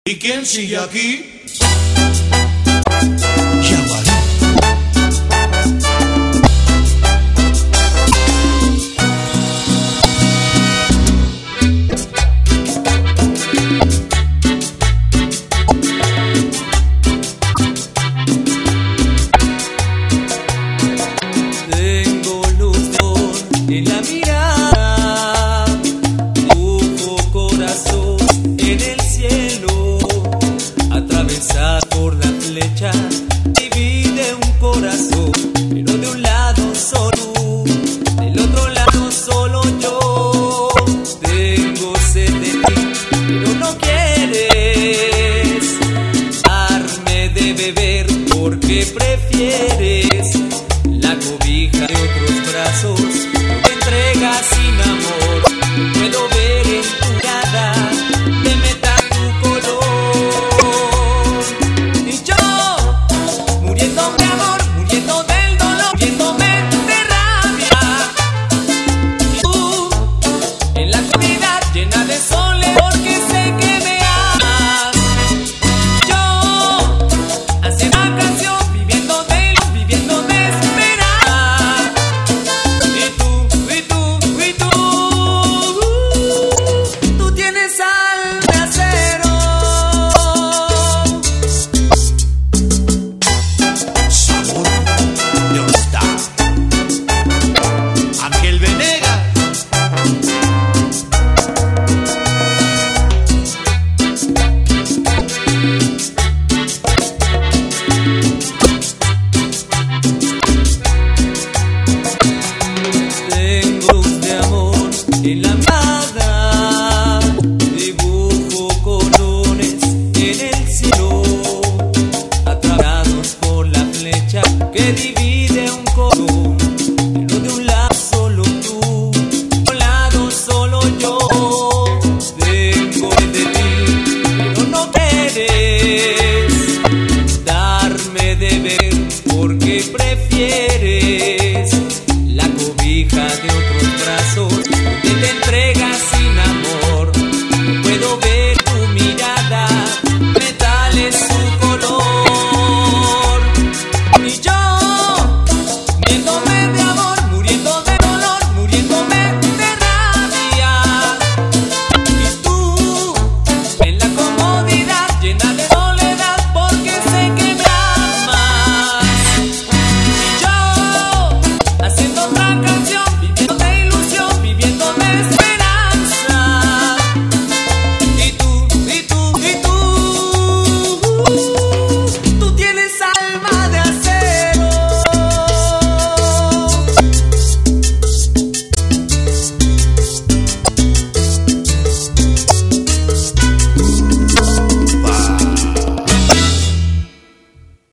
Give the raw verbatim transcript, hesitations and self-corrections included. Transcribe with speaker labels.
Speaker 1: ¿Y quién sigue aquí?
Speaker 2: Tengo luz en la mirada, dibujo corazón en el cielo, atravesado por la flecha, divide un corazón, pero de un lado solo, del otro lado solo yo. Tengo sed de ti, pero no quieres darme de beber porque prefieres la cobija de otros brazos. No me entregas sin amor, no puedo ver en tu mirada, me meta tu color. Y yo, muriendo de amor, muriendo del dolor, muriéndome de rabia. Y tú, en la oscuridad llena de soles, porque sé que me amas. Yo, haciendo una canción, viviendo de luz, viviendo de esperar. Y tú, y tú, y tú, tú tienes alma de acero.
Speaker 1: Sabor de All-Star. Ángel Venegas.
Speaker 2: Tengo luz de amor en la mirada, dibujo colores en el cielo, atrapados por la flecha que divide un color, pero de un lado solo tú, de un lado solo yo. Tengo sed de ti, pero no quieres darme de beber porque prefieres